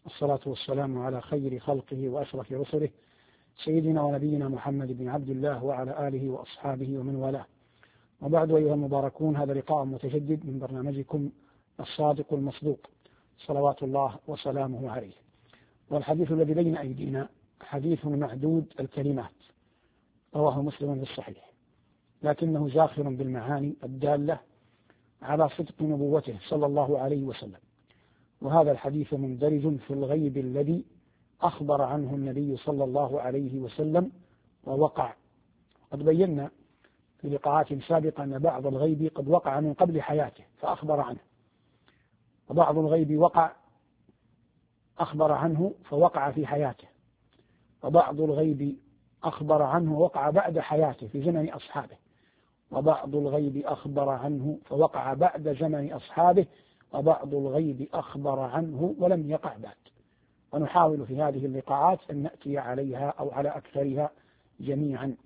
والصلاة والسلام على خير خلقه وأشرف رسله سيدنا ونبينا محمد بن عبد الله وعلى آله وأصحابه ومن والاه. وبعد أيها المباركون، هذا لقاء متجدد من برنامجكم الصادق المصدوق صلوات الله وسلامه عليه. والحديث الذي بين أيدينا حديث معدود الكلمات، رواه مسلم في الصحيح، لكنه زاخر بالمعاني الدالة على صدق نبوته صلى الله عليه وسلم. وهذا الحديث مندرج في الغيب الذي أخبر عنه النبي صلى الله عليه وسلم ووقع. قد بينا في لقاءات سابقة أن بعض الغيب قد وقع من قبل حياته فأخبر عنه، وبعض الغيب وقع أخبر عنه فوقع في حياته، وبعض الغيب أخبر عنه ووقع بعد حياته في زمن أصحابه، وبعض الغيب أخبر عنه فوقع بعد زمن أصحابه، وبعض الغيب أخبر عنه ولم يقع بعد. ونحاول في هذه اللقاءات أن نأتي عليها أو على أكثرها جميعا.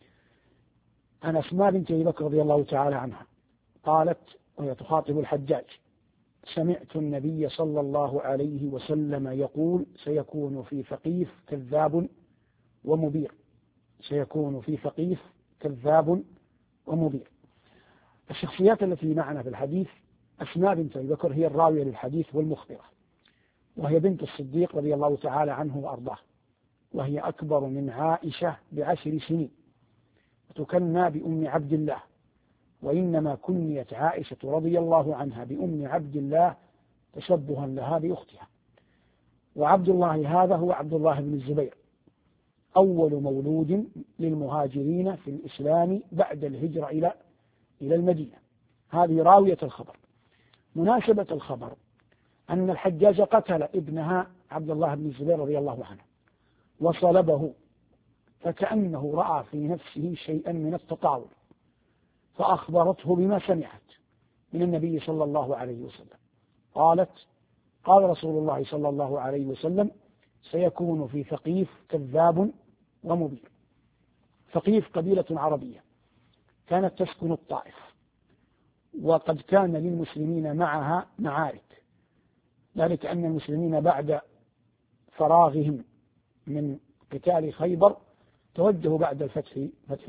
عن أسماء بنت أبي بكر رضي الله تعالى عنها قالت وهي تخاطب الحجاج: سمعت النبي صلى الله عليه وسلم يقول: سيكون في ثقيف كذاب ومبير. سيكون في ثقيف كذاب ومبير. الشخصيات التي معنا في الحديث أسماء بنت أبي بكر هي الراوية للحديث والمخبرة، وهي بنت الصديق رضي الله تعالى عنه وأرضاه، وهي أكبر من عائشة ب10 سنين، وتكنى بأم عبد الله، وإنما كنيت عائشة رضي الله عنها بأم عبد الله تشبها لها بأختها. وعبد الله هذا هو عبد الله بن الزبير، أول مولود للمهاجرين في الإسلام بعد الهجرة إلى المدينة. هذه راوية الخبر. مناسبة الخبر أن الحجاج قتل ابنها عبد الله بن الزبير رضي الله عنه وصلبه، فكأنه رأى في نفسه شيئا من التطاول، فأخبرته بما سمعت من النبي صلى الله عليه وسلم. قالت: قال رسول الله صلى الله عليه وسلم: سيكون في ثقيف كذاب ومبير. ثقيف قبيلة عربية كانت تسكن الطائف، وقد كان للمسلمين معها معارك، ذلك أن المسلمين بعد فراغهم من قتال خيبر توجهوا بعد فتح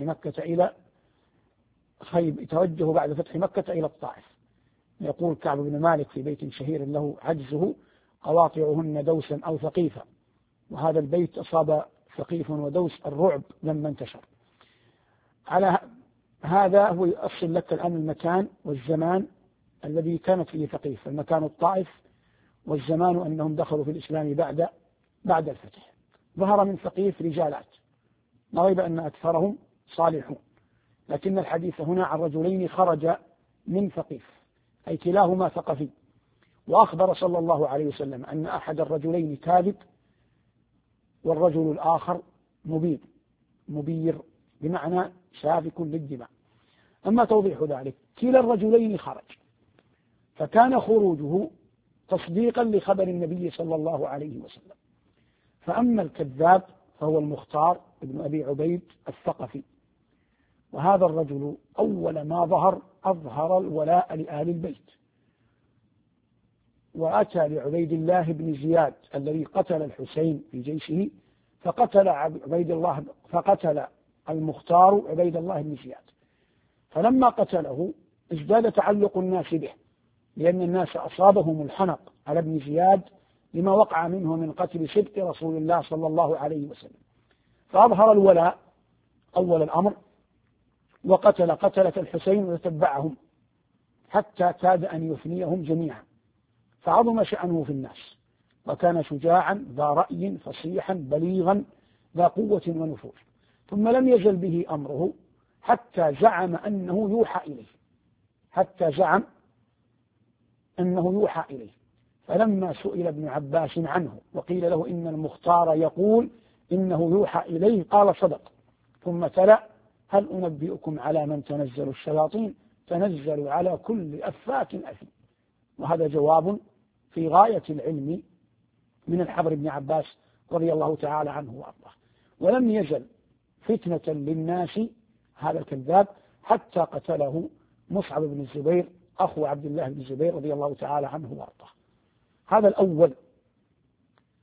مكة إلى الطائف. يقول كعب بن مالك في بيت شهير له عجزه: قواطعهن دوسا أو ثقيفا. وهذا البيت أصاب ثقيف ودوس الرعب لما انتشر. على هذا هو يؤصل لك الآن المكان والزمان الذي كانت فيه ثقيف، المكان الطائف، والزمان أنهم دخلوا في الإسلام بعد الفتح. ظهر من ثقيف رجالات، لا ريب أن أكثرهم صالحون، لكن الحديث هنا عن رجلين خرج من ثقيف، أي كلاهما ثقفي. وأخبر صلى الله عليه وسلم أن أحد الرجلين كاذب والرجل الآخر مبير بمعنى سافك للدماء. أما توضيح ذلك: كلا الرجلين خرج، فكان خروجه تصديقا لخبر النبي صلى الله عليه وسلم. فأما الكذاب فهو المختار ابن أبي عبيد الثقفي، وهذا الرجل أول ما أظهر الولاء لآل البيت، وأتى لعبيد الله بن زياد الذي قتل الحسين في جيشه، فقتل المختار عبيد الله بن زياد. فلما قتله ازداد تعلق الناس به، لأن الناس أصابهم الحنق على ابن زياد لما وقع منه من قتل سبط رسول الله صلى الله عليه وسلم، فأظهر الولاء أول الأمر، وقتل قتلة الحسين وتتبعهم حتى كاد أن يفنيهم جميعا، فعظم شأنه في الناس، وكان شجاعا ذا رأي فصيحا بليغا ذا قوة ونفوذ. ثم لم يزل به أمره حتى زعم أنه يوحى إليه. فلما سئل ابن عباس عنه وقيل له إن المختار يقول إنه يوحى إليه قال: صدق. ثم تلا: هل أنبئكم على من تنزل الشياطين؟ تنزل على كل أفاك أثيم. وهذا جواب في غاية العلم من الحبر بن عباس رضي الله تعالى عنه وأرضاه. ولم يزل فتنة للناس هذا الكذاب حتى قتله مصعب بن الزبير أخو عبد الله بن الزبير رضي الله تعالى عنه وأرضاه. هذا الأول.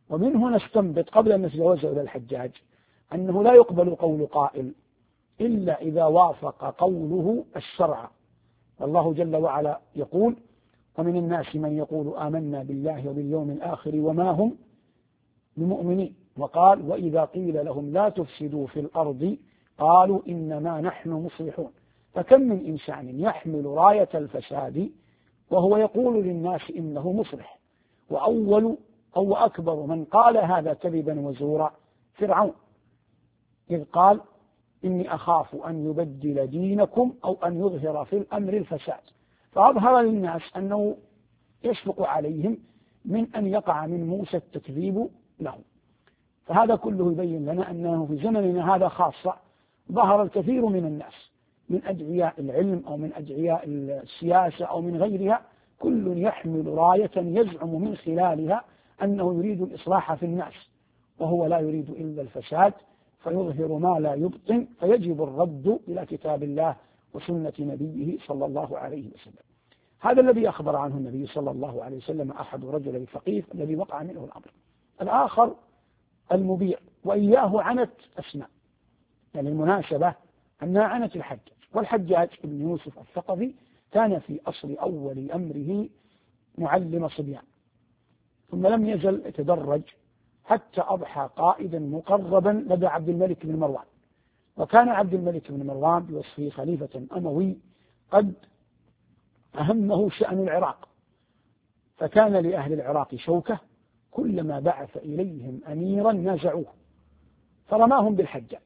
ومن هنا نستنبط قبل أن نتجاوز إلى الحجاج أنه لا يقبل قول قائل إلا إذا وافق قوله الشرع. والله جل وعلا يقول: ومن الناس من يقول آمنا بالله وباليوم الآخر وما هم بمؤمنين. وقال: وإذا قيل لهم لا تفسدوا في الأرض قالوا إنما نحن مصلحون. فكم من إنسان يحمل راية الفساد وهو يقول للناس إنه مصلح. وأول أو أكبر من قال هذا كذبا وزورا فرعون، إذ قال: إني أخاف أن يبدل دينكم أو أن يظهر في الأمر الفساد. فأظهر للناس أنه يشفق عليهم من أن يقع من موسى التكذيب له. فهذا كله يبين لنا أنه في زمننا هذا خاصة ظهر الكثير من الناس من أدعياء العلم أو من أدعياء السياسة أو من غيرها، كل يحمل راية يزعم من خلالها أنه يريد الإصلاح في الناس، وهو لا يريد إلا الفساد، فيظهر ما لا يبطن، فيجب الرد إلى كتاب الله وسنة نبيه صلى الله عليه وسلم. هذا الذي أخبر عنه النبي صلى الله عليه وسلم أحد رجل الفقيف الذي وقع منه الأمر. الآخر المبيع، وإياه عنت أسماء، يعني المناسبة أنها عنت الحجاج. والحجاج بن يوسف الثقفي كان في أصل أول أمره معلم صبيان، ثم لم يزل يتدرج حتى أضحى قائدا مقربا لدى عبد الملك بن مروان. وكان عبد الملك بن مروان بوصفه خليفة أموي قد أهمه شأن العراق، فكان لأهل العراق شوكة، كلما بعث إليهم أميرا نازعوه فرماهم بالحجاج.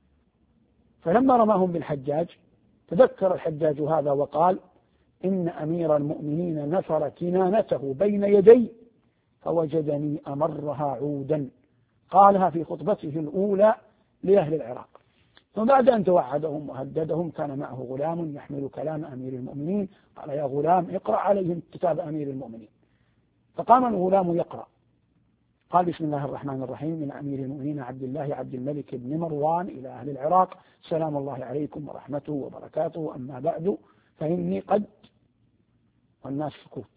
فلما رماهم بالحجاج تذكر الحجاج هذا وقال: إن أمير المؤمنين نثر كنانته بين يدي فوجدني أمرها عودا. قالها في خطبته الأولى لأهل العراق. ثم بعد أن توعدهم وهددهم كان معه غلام يحمل كلام أمير المؤمنين، قال: يا غلام اقرأ عليهم كتاب أمير المؤمنين. فقام الغلام يقرأ، قال: بسم الله الرحمن الرحيم، من أمير المؤمنين عبد الله عبد الملك بن مروان إلى أهل العراق، سلام الله عليكم ورحمته وبركاته، أما بعد فإني قد. والناس سكوت.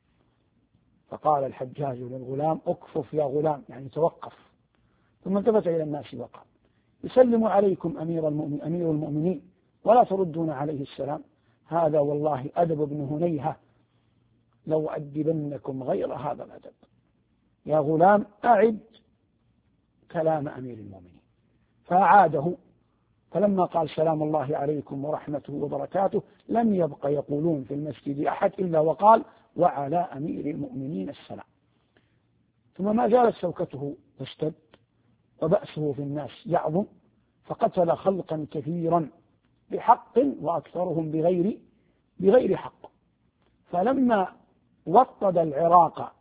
فقال الحجاج للغلام: اكفف يا غلام، يعني توقف. ثم التفت إلى الناس وقال: يسلم عليكم أمير المؤمنين ولا تردون عليه السلام، هذا والله أدب ابن هنيهة، لو أدبنكم غير هذا الأدب. يا غلام أعد كلام أمير المؤمنين. فأعاده، فلما قال: سلام الله عليكم ورحمته وبركاته، لم يبق يقولون في المسجد أحد إلا وقال: وعلى أمير المؤمنين السلام. ثم ما زالت شوكته تشتد وبأسه في الناس يعظم، فقتل خلقا كثيرا بحق وأكثرهم بغير حق. فلما وطد العراق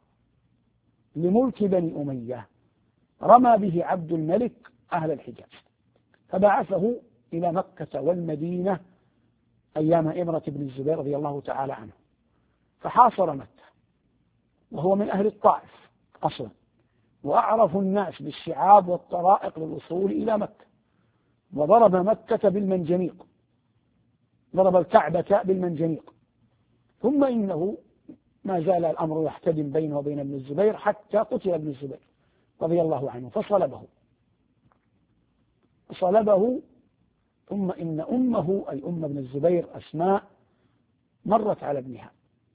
لملك بني أمية رمى به عبد الملك أهل الحجاز، فبعثه إلى مكة والمدينة أيام إمرة بن الزبير رضي الله تعالى عنه، فحاصر مكة، وهو من أهل الطائف أصلا، وأعرف الناس بالشعاب والطرائق للوصول إلى مكة، وضرب مكة بالمنجنيق، ضرب الكعبة بالمنجنيق. ثم إنه ما زال الأمر يحتدم بينه وبين ابن الزبير حتى قتل ابن الزبير رضي الله عنه، فصلبه. ثم إن أمه أي أم ابن الزبير أسماء مرت على ابنها،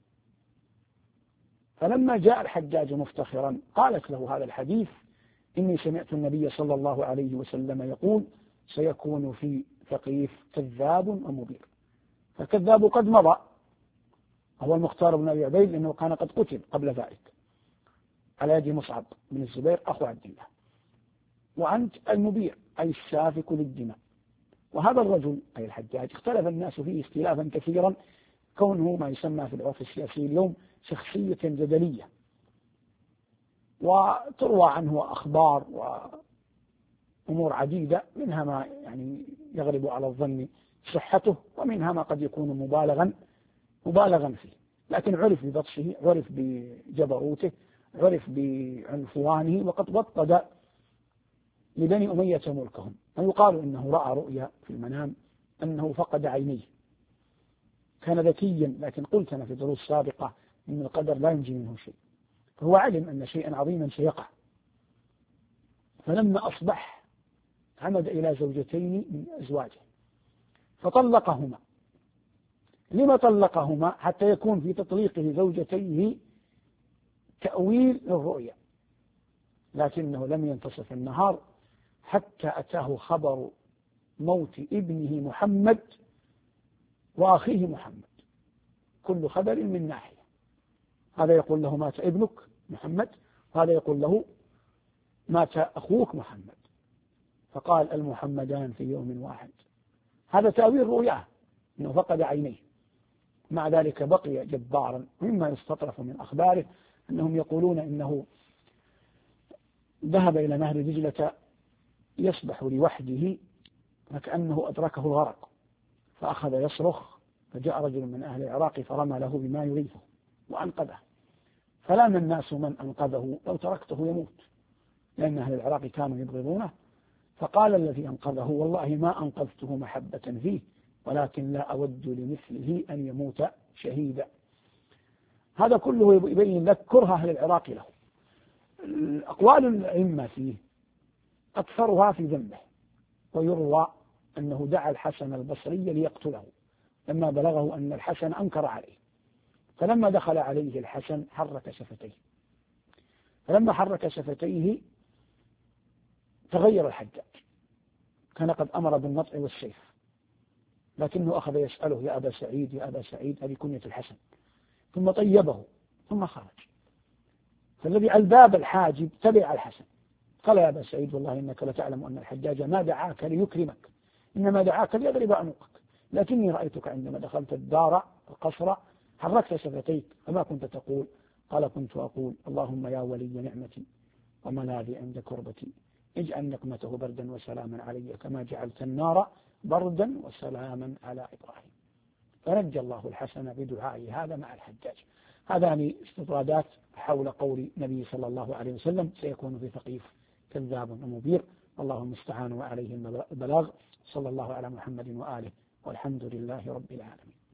فلما جاء الحجاج مفتخرا قالت له هذا الحديث: إني سمعت النبي صلى الله عليه وسلم يقول: سيكون في ثقيف كذاب ومبير. فالكذاب قد مضى، هو المختار بن أبي عبيد، لأنه كان قد قتل قبل ذلك على يد مصعب بن الزبير أخو عبد الله. وأنت المبيع أي السافك للدماء. وهذا الرجل أي الحجاج اختلف الناس فيه اختلافا كثيرا، كونه ما يسمى في العرف السياسي اليوم شخصية جدلية، وتروى عنه أخبار وأمور عديدة، منها ما يعني يغلب على الظن صحته، ومنها ما قد يكون مبالغا فيه، لكن عرف ببطشه، عرف بجبروته، عرف بعنفوانه، وقد وطد لبني أمية ملكهم. ويقال إنه رأى رؤيا في المنام أنه فقد عينيه، كان ذكيا، لكن قلت أنا في دروس سابقة إن القدر لا ينجي منه شيء، فهو علم أن شيئا عظيما سيقع، فلما أصبح عمد إلى زوجتين من أزواجه فطلقهما. لما طلقهما؟ حتى يكون في تطليقه زوجتيه تأويل للرؤيا، لكنه لم ينتصف النهار حتى أتاه خبر موت ابنه محمد وأخيه محمد، كل خبر من ناحية. هذا يقول له مات ابنك محمد، وهذا يقول له مات أخوك محمد. فقال المحمدان في يوم واحد. هذا تأويل رؤياه، أنه فقد عينيه. مع ذلك بقي جبارا. مما يستطرف من أخباره أنهم يقولون إنه ذهب إلى نهر دجلة يسبح لوحده فكأنه أدركه الغرق، فأخذ يصرخ، فجاء رجل من أهل العراق فرمى له بما يغيثه وأنقذه. فلام الناس من أنقذه، لو تركته يموت، لأن أهل العراق كانوا يبغضونه. فقال الذي أنقذه والله ما أنقذته محبة فيه، ولكن لا أود لمثله أن يموت شهيدا. هذا كله يبين لك كره أهل العراق له. أقوال الأئمة فيه أكثرها في ذنبه، ويروى أنه دعا الحسن البصري ليقتله لما بلغه أن الحسن أنكر عليه، فلما دخل عليه الحسن حرك شفتيه، فلما حرك شفتيه تغير الحجاج، كان قد أمر بالنطع والسيف، لكنه أخذ يسأله يا أبا سعيد يا أبا سعيد، هذه كنية الحسن، ثم طيبه ثم خرج. فالذي على الباب الحاجب تبع الحسن، قال يا أبا سعيد والله إنك لتعلم أن الحجاج ما دعاك ليكرمك، إنما دعاك ليضرب عنقك، لكني رأيتك عندما دخلت الدار القصر حركت شفتيك، فما كنت تقول؟ قال كنت أقول اللهم يا ولي نعمتي وملاذي عند كربتي اجعل نقمته بردا وسلاما علي كما جعلت النار بردا وسلاما على إبراهيم. فنجى الله الحسن بدعائه هذا مع الحجاج. هذان استطرادات حول قول النبي صلى الله عليه وسلم سيكون في ثقيف كذاب ومبير، والله المستعان وعليه البلاغ. صلى الله على محمد وآله، والحمد لله رب العالمين.